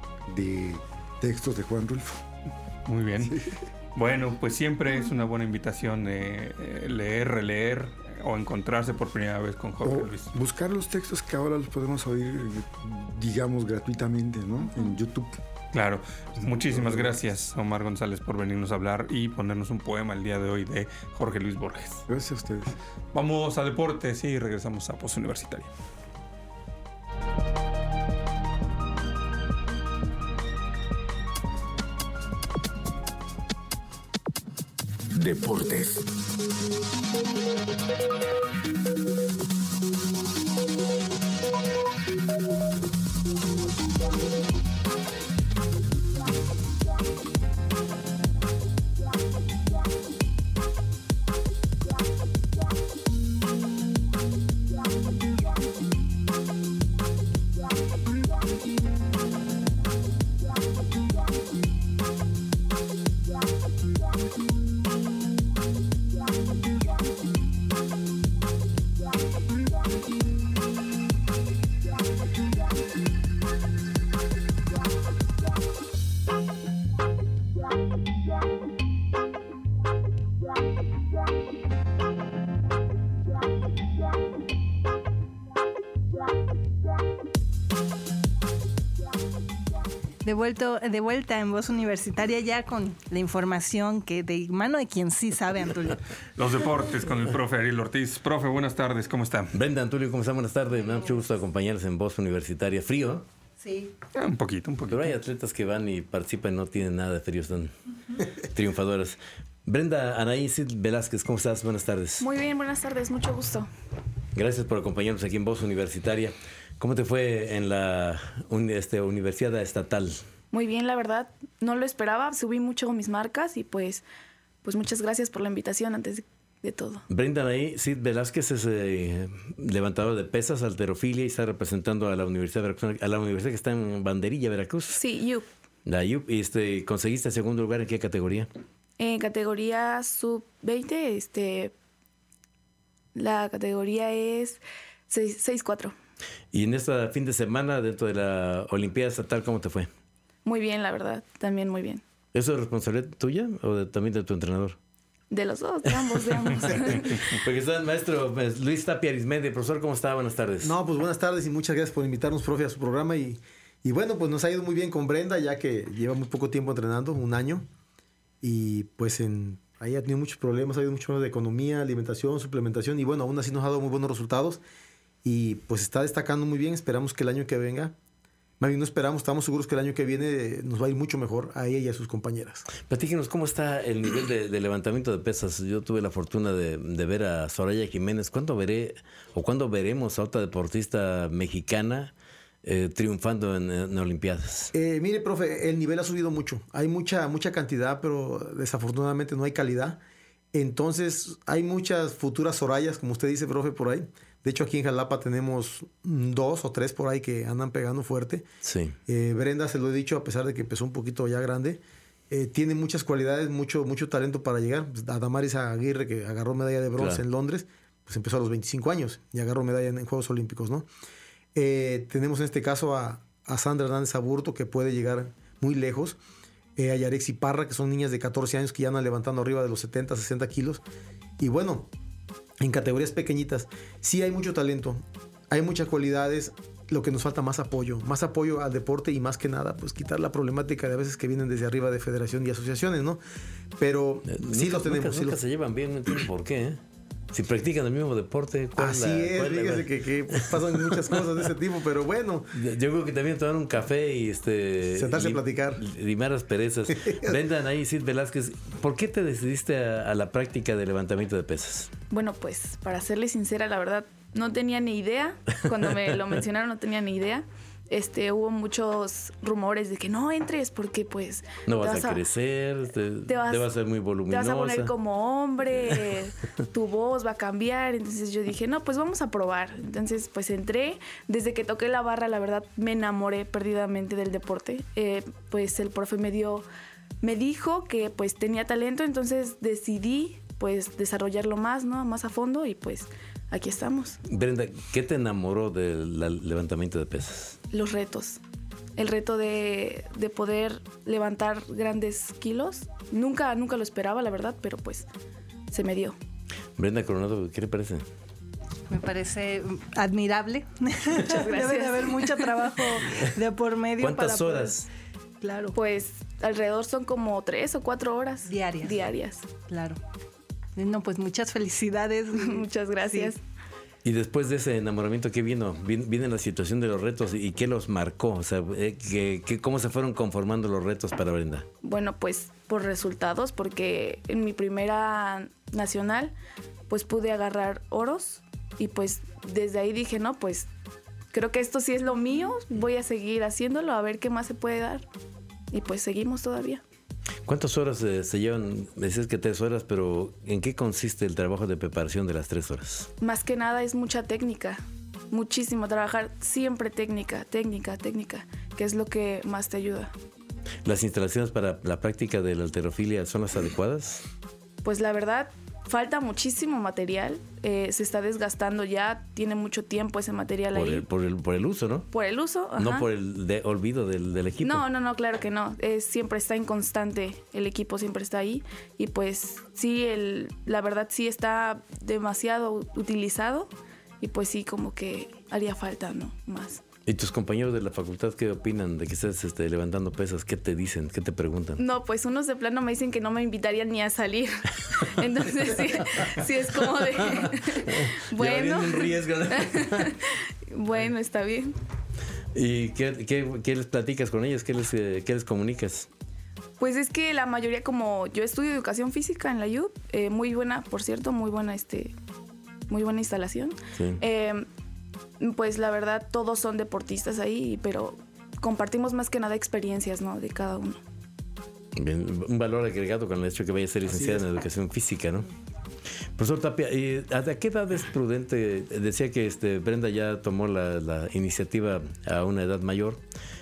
de textos de Juan Rulfo. Muy bien. Sí. Bueno, pues siempre es una buena invitación eh, leer, releer o encontrarse por primera vez con Jorge o Luis. Buscar los textos que ahora los podemos oír, digamos, gratuitamente, ¿no? En YouTube. Claro. Muchísimas gracias, Omar González, por venirnos a hablar y ponernos un poema el día de hoy de Jorge Luis Borges. Gracias a ustedes. Vamos a deportes y regresamos a Postuniversitaria. Deportes. De, vuelto, de vuelta en Voz Universitaria ya con la información que de mano de quien sí sabe, Antulio. Los deportes con el profe Ariel Ortiz. Profe, buenas tardes, ¿cómo está? Brenda, Antulio, ¿cómo está? Buenas tardes. Me da mucho gusto acompañarles en Voz Universitaria. ¿Frío? Sí. Ah, un poquito, un poquito. Pero hay atletas que van y participan y no tienen nada de frío, están uh-huh. triunfadoras. Brenda, Anaí Cid Velázquez, ¿cómo estás? Buenas tardes. Muy bien, buenas tardes, mucho gusto. Gracias por acompañarnos aquí en Voz Universitaria. ¿Cómo te fue en la un, este, Universidad Estatal? Muy bien, la verdad, no lo esperaba, subí mucho mis marcas y pues, pues muchas gracias por la invitación antes de, de todo. Brenda Anaí Cid Velázquez es eh, levantador de pesas, halterofilia y está representando a la Universidad de Veracruz, a la universidad que está en Banderilla, Veracruz. Sí, U. La U. ¿Y este, conseguiste segundo lugar en qué categoría? En categoría sub veinte, este, la categoría es seis cuatro. Y en este fin de semana, dentro de la Olimpiada Estatal, ¿cómo te fue? Muy bien, la verdad, también muy bien. ¿Eso es responsabilidad tuya o de, también de tu entrenador? De los dos, de ambos, de ambos. Porque está el maestro pues, Luis Tapia Arizmendi. Profesor, ¿cómo está? Buenas tardes. No, pues buenas tardes y muchas gracias por invitarnos, profe, a su programa. Y, y bueno, pues nos ha ido muy bien con Brenda, ya que lleva muy poco tiempo entrenando, un año. Y pues en, ahí ha tenido muchos problemas, ha habido muchos problemas de economía, alimentación, suplementación. Y bueno, aún así nos ha dado muy buenos resultados. Y pues está destacando muy bien. Esperamos que el año que venga, más bien no esperamos, estamos seguros que el año que viene nos va a ir mucho mejor a ella y a sus compañeras. Platíquenos, ¿cómo está el nivel de, de levantamiento de pesas? Yo tuve la fortuna de, de ver a Soraya Jiménez. ¿Cuándo veré o cuándo veremos a otra deportista mexicana eh, triunfando en, en Olimpiadas? Eh, mire, profe, el nivel ha subido mucho. Hay mucha, mucha cantidad, pero desafortunadamente no hay calidad. Entonces, hay muchas futuras Sorayas, como usted dice, profe, por ahí. De hecho, aquí en Jalapa tenemos dos o tres por ahí que andan pegando fuerte. Sí. Eh, Brenda, se lo he dicho, a pesar de que empezó un poquito ya grande, eh, tiene muchas cualidades, mucho, mucho talento para llegar. A Damaris Aguirre, que agarró medalla de bronce, claro, en Londres, pues empezó a los veinticinco años y agarró medalla en, en Juegos Olímpicos, ¿no? Eh, tenemos en este caso a, a Sandra Hernández Aburto, que puede llegar muy lejos. Eh, a Yarexi Parra, que son niñas de catorce años que ya andan levantando arriba de los setenta, sesenta kilos. Y bueno, en categorías pequeñitas sí hay mucho talento, hay muchas cualidades. Lo que nos falta más apoyo, más apoyo al deporte y más que nada, pues quitar la problemática de a veces que vienen desde arriba de federación y asociaciones, ¿no? Pero eh, sí nunca, los tenemos. Nunca, sí nunca los... se llevan bien, no entiendo por qué, ¿eh? Si practican el mismo deporte, ¿cuál así la, es, cuál fíjese la... que, que pues, pasan muchas cosas de ese tipo, pero bueno. Yo creo que también tomar un café y este sentarse a platicar. Limar las perezas. Brenda Anaí Cid Velázquez, ¿por qué te decidiste a, a la práctica de levantamiento de pesas? Bueno, pues para serle sincera, la verdad, no tenía ni idea. Cuando me lo mencionaron no tenía ni idea. Este, hubo muchos rumores de que no entres porque pues no vas, vas a, a crecer, te, te, vas, te vas a ser muy voluminosa, te vas a poner como hombre, tu voz va a cambiar. Entonces yo dije, no, pues vamos a probar. Entonces pues entré. Desde que toqué la barra, la verdad me enamoré perdidamente del deporte. Eh, pues el profe me dio, me dijo que pues tenía talento, entonces decidí pues desarrollarlo más, ¿no? Más a fondo y pues aquí estamos. Brenda, ¿qué te enamoró del levantamiento de pesas? Los retos. El reto de, de poder levantar grandes kilos. Nunca, nunca lo esperaba, la verdad, pero pues se me dio. Brenda Coronado, ¿qué le parece? Me parece admirable. Muchas gracias. Debe de haber mucho trabajo de por medio. ¿Cuántas para horas? Poder... Claro. Pues alrededor son como tres o cuatro horas. Diarias. Diarias. Claro. No, pues muchas felicidades. Muchas gracias. Sí. Y después de ese enamoramiento, ¿qué vino? Viene la situación de los retos y qué los marcó, o sea, ¿qué, qué, ¿cómo se fueron conformando los retos para Brenda? Bueno, pues por resultados, porque en mi primera nacional, pues pude agarrar oros y pues desde ahí dije, no, pues creo que esto sí es lo mío, voy a seguir haciéndolo, a ver qué más se puede dar. Y pues seguimos todavía. ¿Cuántas horas eh, se llevan? Me dices que tres horas, pero ¿en qué consiste el trabajo de preparación de las tres horas? Más que nada es mucha técnica, muchísimo trabajar, siempre técnica, técnica, técnica, que es lo que más te ayuda. ¿Las instalaciones para la práctica de la halterofilia son las adecuadas? Pues la verdad, falta muchísimo material, eh, se está desgastando ya, tiene mucho tiempo ese material por ahí. El, por, el, por el uso, ¿no? Por el uso, ajá. No por el de olvido del, del equipo. No, no, no, claro que no. Es, siempre está en constante, el equipo siempre está ahí. Y pues sí, el, la verdad sí está demasiado utilizado y pues sí como que haría falta, ¿no? Más. ¿Y tus compañeros de la facultad qué opinan de que estés este, levantando pesas? ¿Qué te dicen? ¿Qué te preguntan? No, pues unos de plano me dicen que no me invitarían ni a salir. Entonces sí, sí es como de... bueno. Un riesgo. Bueno, está bien. ¿Y qué, qué, qué les platicas con ellos? ¿Qué les, eh, qué les comunicas? Pues es que la mayoría, como yo estudio educación física en la U, eh, muy buena, por cierto, muy buena, este, muy buena instalación. Sí. Eh, pues la verdad todos son deportistas ahí, pero compartimos más que nada experiencias, ¿no? De cada uno. Bien, un valor agregado con el hecho de que vaya a ser licenciada en educación física, ¿no? Profesor Tapia, ¿a qué edad es prudente? Decía que este, Brenda ya tomó la, la iniciativa a una edad mayor.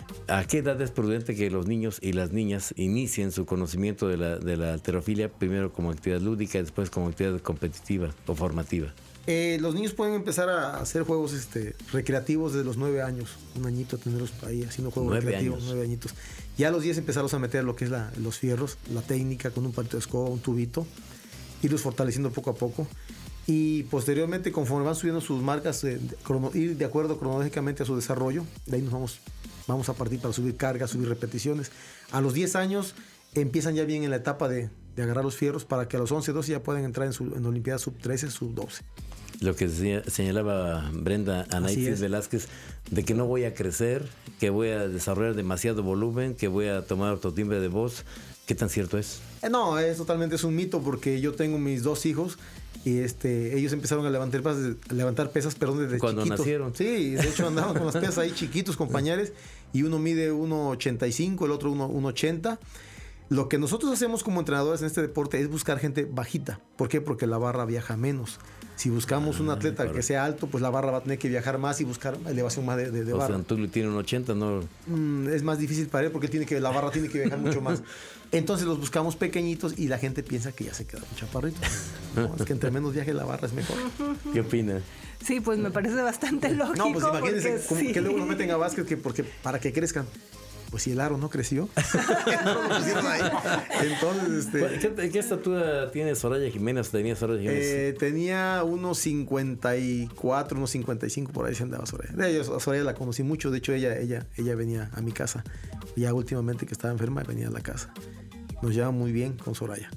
¿A qué edad es prudente que los niños y las niñas inicien su conocimiento de la, de la halterofilia, primero como actividad lúdica y después como actividad competitiva o formativa? Eh, los niños pueden empezar a hacer juegos este, recreativos desde los nueve años. Un añito tenerlos ahí haciendo juegos Nueve recreativos, años. nueve añitos. Ya a los diez empezarlos a meter lo que es la, los fierros, la técnica con un palito de escoba, un tubito, irlos fortaleciendo poco a poco. Y posteriormente, conforme van subiendo sus marcas, eh, crono, ir de acuerdo cronológicamente a su desarrollo. De ahí nos vamos, vamos a partir para subir cargas, subir repeticiones. A los diez años empiezan ya bien en la etapa de, de agarrar los fierros para que a los once, doce ya puedan entrar en, su, en Olimpiadas sub trece, sub doce. Lo que señalaba Brenda Anaítis Velázquez, de que no voy a crecer, que voy a desarrollar demasiado volumen, que voy a tomar autotimbre de voz. ¿Qué tan cierto es? Eh, no, es totalmente es un mito porque yo tengo mis dos hijos y este ellos empezaron a levantar pesas, a levantar pesas perdón, desde Cuando chiquitos. nacieron. Sí, de hecho andaban con las pesas ahí chiquitos, compañeros, y uno mide uno ochenta y cinco, el otro uno ochenta. Lo que nosotros hacemos como entrenadores en este deporte es buscar gente bajita. ¿Por qué? Porque la barra viaja menos. Si buscamos ah, un atleta correcto. que sea alto, pues la barra va a tener que viajar más y buscar elevación más de, de, de o barra. sea, Antulio tiene un ochenta, ¿no? Mm, es más difícil para él porque tiene que, la barra tiene que viajar mucho más. Entonces los buscamos pequeñitos y la gente piensa que ya se queda un chaparrito. No, es que entre menos viaje la barra es mejor. ¿Qué opina? Sí, pues me parece bastante lógico. No, pues imagínense como sí. que luego lo meten a básquet que porque, para que crezcan. Pues si el aro no creció, no lo pusieron ahí. Entonces, este, ¿Qué, ¿Qué estatura tiene Soraya Jiménez? ¿Tenía Soraya Jiménez? Eh, tenía unos cincuenta y cuatro, unos cincuenta y cinco, por ahí se andaba Soraya. De ellos, a Soraya la conocí mucho, de hecho ella, ella, ella venía a mi casa. Ya últimamente que estaba enferma venía a la casa. Nos lleva muy bien con Soraya.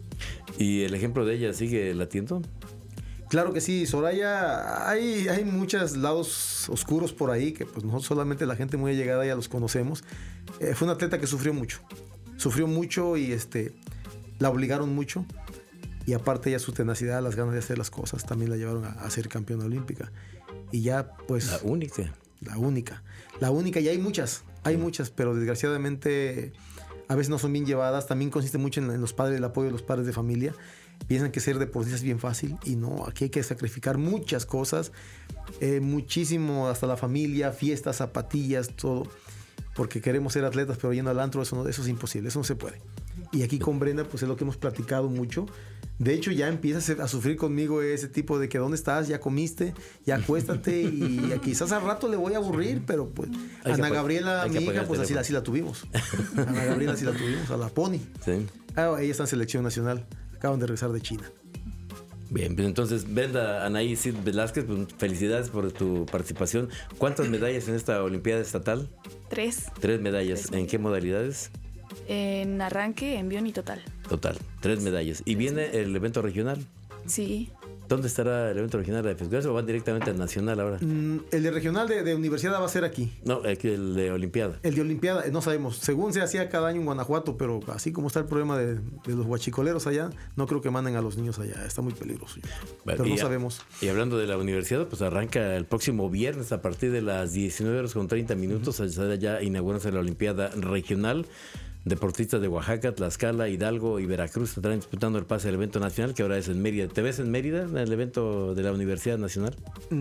¿Y el ejemplo de ella sigue latiendo? Claro que sí, Soraya, hay, hay muchos lados oscuros por ahí que pues nosotros solamente la gente muy allegada ya los conocemos. Eh, fue una atleta que sufrió mucho, sufrió mucho y este, la obligaron mucho y aparte ya su tenacidad, las ganas de hacer las cosas también la llevaron a, a ser campeona olímpica. Y ya pues... La única. La única, la única y hay muchas, hay sí. muchas, pero desgraciadamente a veces no son bien llevadas, también consiste mucho en, en los padres, el apoyo de los padres de familia. Piensan que ser deportista es bien fácil y no, aquí hay que sacrificar muchas cosas, eh, muchísimo, hasta la familia, fiestas, zapatillas, todo, porque queremos ser atletas, pero yendo al antro, eso, no, eso es imposible, eso no se puede. Y aquí con Brenda, pues es lo que hemos platicado mucho. De hecho, ya empiezas a sufrir conmigo ese tipo de que ¿dónde estás? Ya comiste, ya acuéstate y quizás al rato le voy a aburrir, pero pues hay Ana Gabriela, mi hija, pues así, así la tuvimos. Ana Gabriela así la tuvimos, a la Pony. Sí. Ah, ella está en selección nacional. Acaban de regresar de China. Bien, pues entonces, Brenda Anaítis Velázquez, pues, felicidades por tu participación. ¿Cuántas medallas en esta Olimpiada Estatal? Tres. Tres medallas. Tres. ¿En qué modalidades? En arranque, envión y total. Total, tres medallas. ¿Y viene el evento regional? Sí. ¿Dónde estará el evento regional de Festivales o van directamente al nacional ahora? Mm, el de regional de, de universidad va a ser aquí. No, el de Olimpiada. El de Olimpiada, no sabemos. Según se hacía cada año en Guanajuato, pero así como está el problema de, de los huachicoleros allá, no creo que manden a los niños allá. Está muy peligroso. Bueno, pero no y sabemos. Y hablando de la universidad, pues arranca el próximo viernes a partir de las diecinueve horas con treinta minutos. Uh-huh. Ya inaugurándose la Olimpiada Regional. Deportistas de Oaxaca, Tlaxcala, Hidalgo y Veracruz estarán disputando el pase del evento nacional, que ahora es en Mérida. ¿Te ves en Mérida, en el evento de la Universidad Nacional?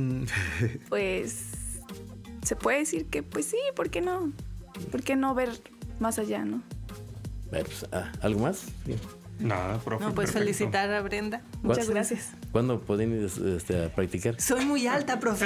Pues se puede decir que pues sí, ¿por qué no? ¿Por qué no ver más allá, no? Ver, pues, ah, ¿algo más? Sí. Nada, profe. No, pues perfecto. Felicitar a Brenda. Muchas gracias. ¿Cuándo pueden ir este, a practicar? Soy muy alta, profe.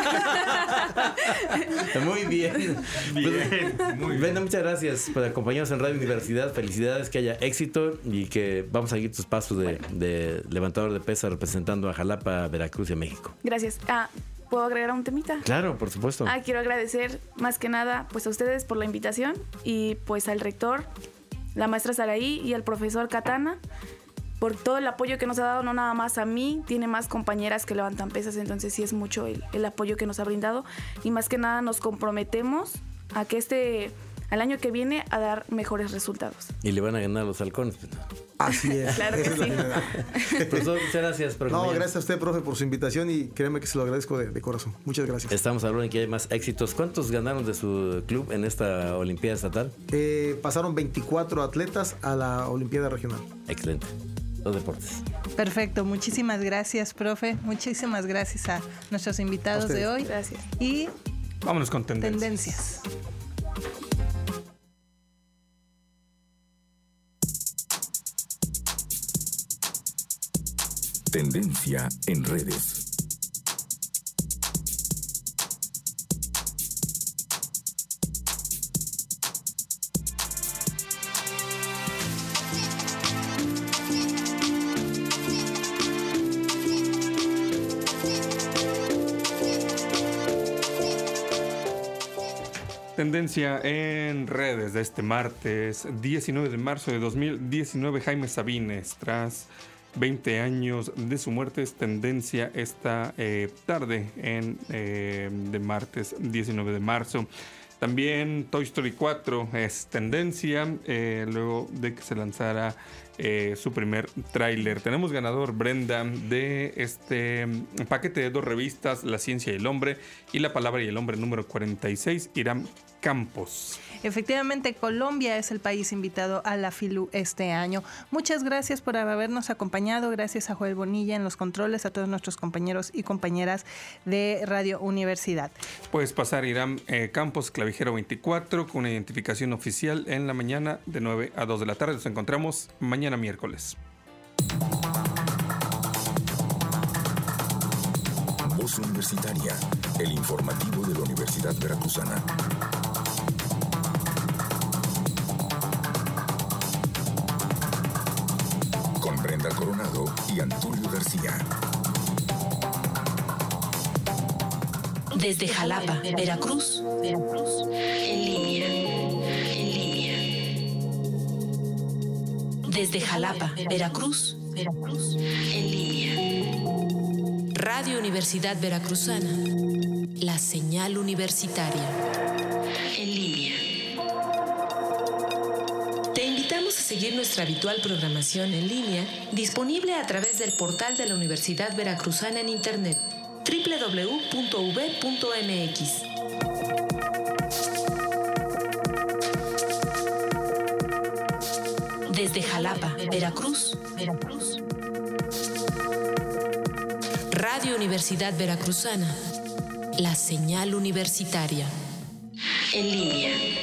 Muy bien. Bien, muy bien. Brenda, muchas gracias por acompañarnos en Radio Universidad. Felicidades, que haya éxito y que vamos a seguir tus pasos de, de levantador de pesas representando a Jalapa, Veracruz y a México. Gracias. Ah, ¿puedo agregar un temita? Claro, por supuesto. Ah, quiero agradecer más que nada pues a ustedes por la invitación y pues al rector, la maestra Saraí y al profesor Katana por todo el apoyo que nos ha dado, no nada más a mí, tiene más compañeras que levantan pesas, entonces sí es mucho el, el apoyo que nos ha brindado y más que nada nos comprometemos a que este, al año que viene, a dar mejores resultados. Y le van a ganar los halcones. Así es. Claro que sí. Profesor, muchas gracias por No, gracias a usted, profe, por su invitación y créeme que se lo agradezco de, de corazón. Muchas gracias. Estamos hablando de que hay más éxitos. ¿Cuántos ganaron de su club en esta Olimpiada Estatal? Eh, pasaron veinticuatro atletas a la Olimpiada Regional. Excelente. Los deportes. Perfecto, muchísimas gracias, profe. Muchísimas gracias a nuestros invitados de hoy. Gracias. Y vámonos con tendencias. tendencias. Tendencia en redes. Tendencia en redes de este martes diecinueve de marzo de dos mil diecinueve. Jaime Sabines, tras veinte años de su muerte, es tendencia esta eh, tarde en, eh, de martes diecinueve de marzo. También Toy Story cuatro es tendencia eh, luego de que se lanzara eh, su primer tráiler. Tenemos ganador, Brenda, de este paquete de dos revistas, La Ciencia y el Hombre y La Palabra y el Hombre número cuarenta y seis, Irán Campos. Efectivamente, Colombia es el país invitado a la FILU este año. Muchas gracias por habernos acompañado. Gracias a Joel Bonilla en los controles, a todos nuestros compañeros y compañeras de Radio Universidad. Puedes pasar Irán eh, Campos, clavijero veinticuatro, con una identificación oficial en la mañana de nueve a dos de la tarde. Nos encontramos mañana miércoles. Voz Universitaria, el informativo de la Universidad Veracruzana. Con Brenda Coronado y Antulio García. Desde Jalapa, Veracruz, Veracruz, en línea, en línea. Desde Jalapa, Veracruz, Veracruz, en línea. Radio Universidad Veracruzana, la señal universitaria, en línea. Te invitamos a seguir nuestra habitual programación en línea, disponible a través del portal de la Universidad Veracruzana en Internet, doble u doble u doble u punto u v punto m x. Desde Jalapa, Veracruz, Veracruz. Radio Universidad Veracruzana, la señal universitaria, en línea.